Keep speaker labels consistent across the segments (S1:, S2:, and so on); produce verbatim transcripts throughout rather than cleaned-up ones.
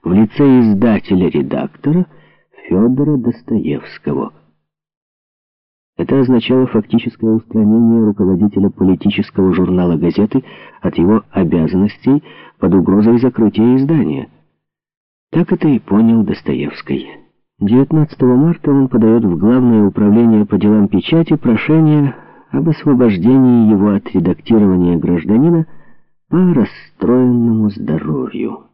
S1: в лице издателя-редактора Федора Достоевского. Это означало фактическое устранение руководителя политического журнала газеты от его обязанностей под угрозой закрытия издания. Так это и понял Достоевский. девятнадцатого марта он подает в Главное управление по делам печати прошение об освобождении его от редактирования «Гражданина» по расстроенному здоровью.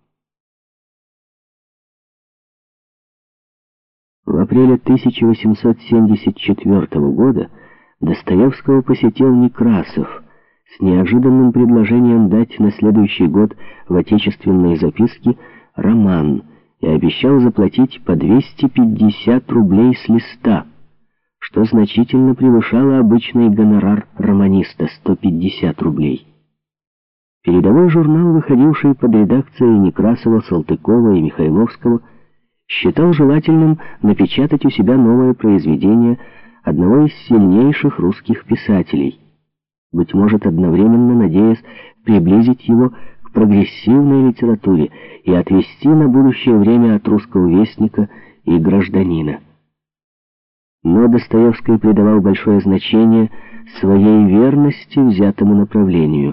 S1: В апреле тысяча восемьсот семьдесят четвёртого года Достоевского посетил Некрасов с неожиданным предложением дать на следующий год в отечественные записки роман и обещал заплатить по двести пятьдесят рублей с листа, что значительно превышало обычный гонорар романиста — сто пятьдесят рублей. Передовой журнал, выходивший под редакцией Некрасова, Салтыкова и Михайловского, считал желательным напечатать у себя новое произведение одного из сильнейших русских писателей, быть может, одновременно надеясь приблизить его к прогрессивной литературе и отвести на будущее время от «Русского вестника» и «Гражданина». Но Достоевский придавал большое значение своей верности взятому направлению.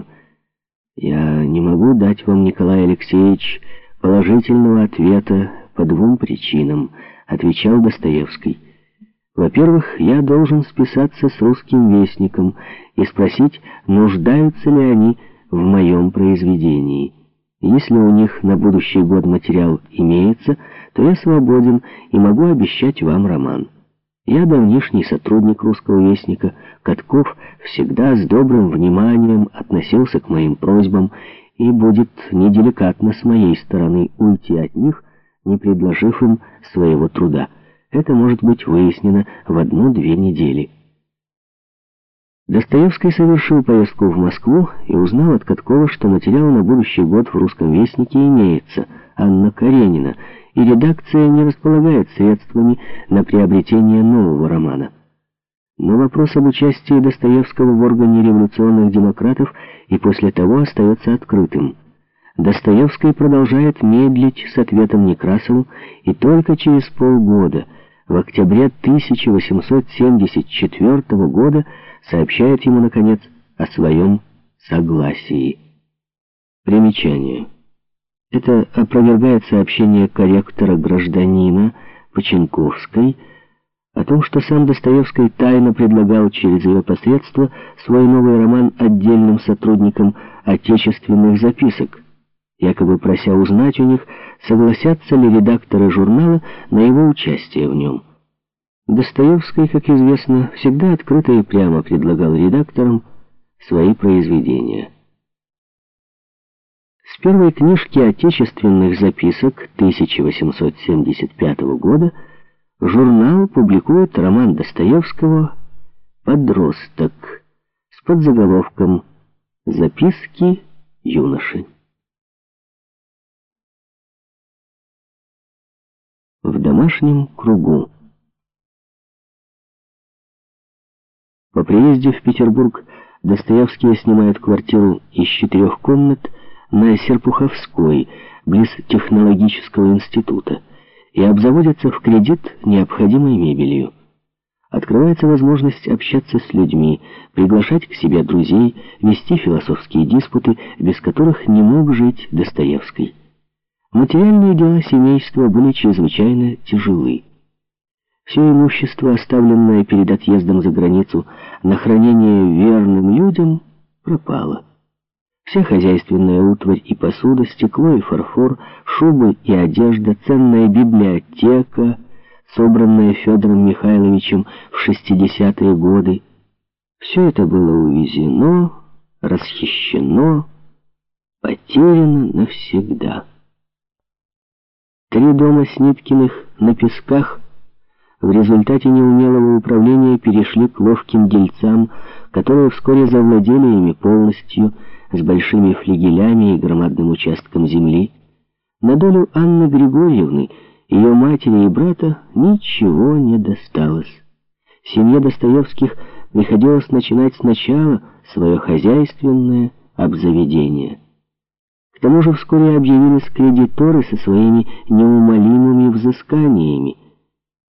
S1: «Я не могу дать вам, Николай Алексеевич, положительного ответа по двум причинам», — отвечал Достоевский. «Во-первых, я должен списаться с «Русским вестником» и спросить, нуждаются ли они в моем произведении. Если у них на будущий год материал имеется, то я свободен и могу обещать вам роман. Я давнишний сотрудник «Русского вестника». Катков всегда с добрым вниманием относился к моим просьбам, и будет неделикатно с моей стороны уйти от них, не предложив им своего труда. Это может быть выяснено в одну-две недели». Достоевский совершил поездку в Москву и узнал от Каткова, что материал на будущий год в «Русском вестнике» имеется, Анна Каренина, и редакция не располагает средствами на приобретение нового романа. Но вопрос об участии Достоевского в органе революционных демократов и после того остается открытым. Достоевский продолжает медлить с ответом Некрасову, и только через полгода, в октябре тысяча восемьсот семьдесят четвёртого года, сообщает ему, наконец, о своем согласии. Примечание. Это опровергает сообщение корректора «Гражданина» Починковской о том, что сам Достоевский тайно предлагал через ее посредство свой новый роман отдельным сотрудникам отечественных записок, якобы прося узнать у них, согласятся ли редакторы журнала на его участие в нем. Достоевский, как известно, всегда открыто и прямо предлагал редакторам свои произведения. С первой книжки отечественных записок тысяча восемьсот семьдесят пятого года журнал публикует роман Достоевского «Подросток» с подзаголовком «Записки юноши». В домашнем кругу. По приезде в Петербург Достоевский снимает квартиру из четырех комнат на Серпуховской, близ технологического института, и обзаводится в кредит необходимой мебелью. Открывается возможность общаться с людьми, приглашать к себе друзей, вести философские диспуты, без которых не мог жить Достоевский. Материальные дела семейства были чрезвычайно тяжелы. Все имущество, оставленное перед отъездом за границу на хранение верным людям, пропало. Вся хозяйственная утварь и посуда, стекло и фарфор, шубы и одежда, ценная библиотека, собранная Федором Михайловичем в шестидесятые годы, все это было увезено, расхищено, потеряно навсегда. Три дома Сниткиных на Песках в результате неумелого управления перешли к ловким дельцам, которые вскоре завладели ими полностью, с большими флигелями и громадным участком земли. На долю Анны Григорьевны, ее матери и брата, ничего не досталось. Семье Достоевских приходилось начинать сначала свое хозяйственное обзаведение. К тому же вскоре объявились кредиторы со своими неумолимыми взысканиями.